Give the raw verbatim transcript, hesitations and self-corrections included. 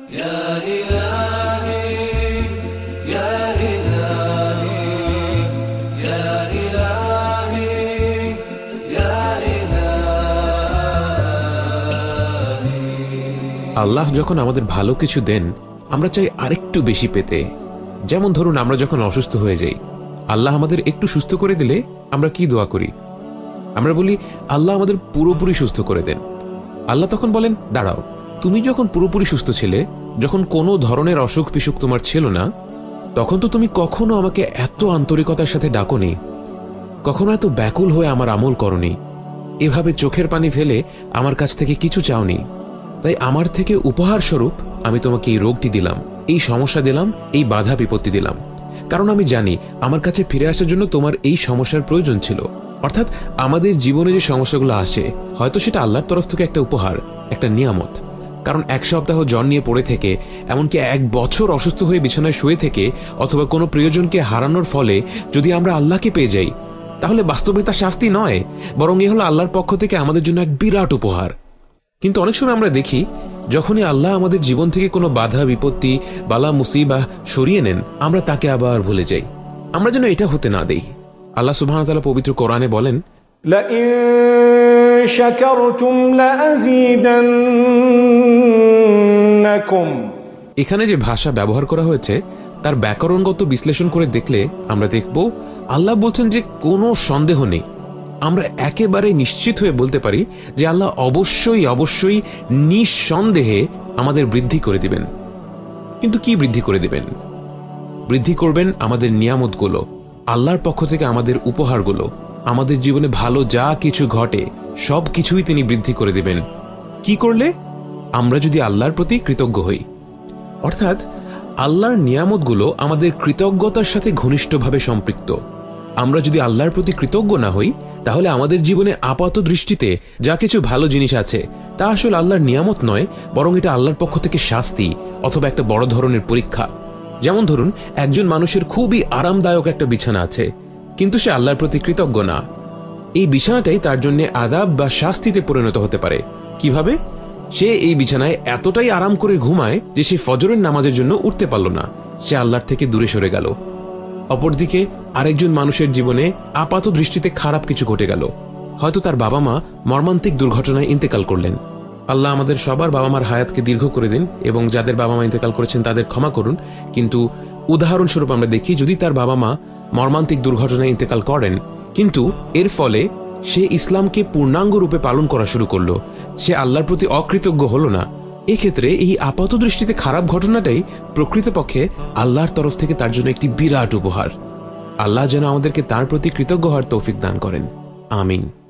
আল্লাহ যখন আমাদের ভালো কিছু দেন আমরা চাই আরেকটু বেশি পেতে। যেমন ধরুন, আমরা যখন অসুস্থ হয়ে যাই, আল্লাহ আমাদের একটু সুস্থ করে দিলে আমরা কি দোয়া করি? আমরা বলি, আল্লাহ আমাদের পুরোপুরি সুস্থ করে দেন। আল্লাহ তখন বলেন, দাঁড়াও, তুমি যখন পুরোপুরি সুস্থ ছিলে, যখন কোনো ধরনের অসুখ বিসুখ তোমার ছিল না, তখন তো তুমি কখনো আমাকে এত আন্তরিকতার সাথে ডাকোনি, কখনো এত ব্যাকুল হয়ে আমার আমল করনি, এভাবে চোখের পানি ফেলে আমার কাছ থেকে কিছু চাওনি। তাই আমার থেকে উপহার স্বরূপ আমি তোমাকে এই রোগটি দিলাম, এই সমস্যা দিলাম, এই বাধা বিপত্তি দিলাম, কারণ আমি জানি আমার কাছে ফিরে আসার জন্য তোমার এই সমস্যার প্রয়োজন ছিল। অর্থাৎ আমাদের জীবনে যে সমস্যাগুলো আসে, হয়তো সেটা আল্লাহর তরফ থেকে একটা উপহার, একটা নিয়ামত। কারণ এক সপ্তাহ জ্বর নিয়ে পড়ে থেকে, এমনকি এক বছর অসুস্থ হয়ে বিছানায় শুয়ে থেকে, অথবা কোনো প্রিয়জনকে হারানোর ফলে যদি আমরা আল্লাহকে পেয়ে যাই, তাহলে বাস্তবে তা শাস্তি নয়, বরং এ হলো আল্লাহর পক্ষ থেকে আমাদের জন্য এক বিরাট উপহার। কিন্তু অনেক সময় আমরা দেখি, যখনই আল্লাহ আমাদের জীবন থেকে কোনো বাধা বিপত্তি, বালা মুসিবাহ সরিয়ে নেন, আমরা তাকে আবার ভুলে যাই। আমরা যেন এটা হতে না দেই। আল্লাহ সুবহানাহু ওয়া তাআলা পবিত্র কোরআনে বলেন, লাইন শাকারতুম লাযীদান্নাকুম। এখানে যে ভাষা ব্যবহার করা হয়েছে তার ব্যাকরণগত বিশ্লেষণ করে দেখলে আমরা দেখব, আল্লাহ বলছেন যে কোনো সন্দেহ নেই, আমরা একেবারে নিশ্চিত হয়ে বলতে পারি যে আল্লাহ অবশ্যই অবশ্যই নিঃসন্দেহে আমাদের বৃদ্ধি করে দিবেন। কিন্তু কি বৃদ্ধি করে দিবেন? বৃদ্ধি করবেন আমাদের নিয়ামতগুলো, আল্লাহর পক্ষ থেকে আমাদের উপহারগুলো, আমাদের জীবনে ভালো যা কিছু ঘটে সব কিছুই তিনি বৃদ্ধি করে দিবেন। কি করলে? আমরা যদি আল্লাহর প্রতি কৃতজ্ঞ হই। অর্থাৎ আল্লাহর নিয়ামতগুলো আমাদের কৃতজ্ঞতার সাথে ঘনিষ্ঠভাবে সম্পৃক্ত। আমরা যদি আল্লাহর প্রতি কৃতজ্ঞ না হই, তাহলে আমাদের জীবনে আপাত দৃষ্টিতে যা কিছু ভালো জিনিস আছে তা আসলে আল্লাহর নিয়ামত নয়, বরং এটা আল্লাহর পক্ষ থেকে শাস্তি অথবা একটা বড় ধরনের পরীক্ষা। যেমন ধরুন, একজন মানুষের খুবই আরামদায়ক একটা বিছানা আছে, কিন্তু সে আল্লাহর প্রতি কৃতজ্ঞ না। এই বিছানাটাই তার জন্য আযাব বা শাস্তিতে পরিণত হতে পারে। কিভাবে? সে এই বিছানায় এতটাই আরাম করে ঘুমায় যে সে ফজরের নামাজের জন্য উঠতে পারল না, সে আল্লাহর থেকে দূরে সরে গেল। অপরদিকে আরেকজন মানুষের জীবনে আপাত দৃষ্টিতে খারাপ কিছু ঘটে গেল, হয়তো তার বাবা মা মর্মান্তিক দুর্ঘটনায় ইন্তেকাল করলেন। আল্লাহ আমাদের সবার বাবা মার হায়াতকে দীর্ঘ করে দিন এবং যাদের বাবা মা ইন্তেকাল করেছেন তাদের ক্ষমা করুন। কিন্তু উদাহরণস্বরূপ আমরা দেখি, যদি তার বাবা মা মর্মান্তিক দুর্ঘটনায় ইন্তেকাল করেন, কিন্তু এর ফলে সে ইসলামকে পূর্ণাঙ্গ রূপে পালন করা শুরু করলো, সে আল্লাহর প্রতি অকৃতজ্ঞ হল না, এক্ষেত্রে এই আপাত দৃষ্টিতে খারাপ ঘটনাটাই প্রকৃতপক্ষে আল্লাহর তরফ থেকে তার জন্য একটি বিরাট উপহার। আল্লাহ যেন আমাদেরকে তার প্রতি কৃতজ্ঞ হওয়ার তৌফিক দান করেন। আমিন।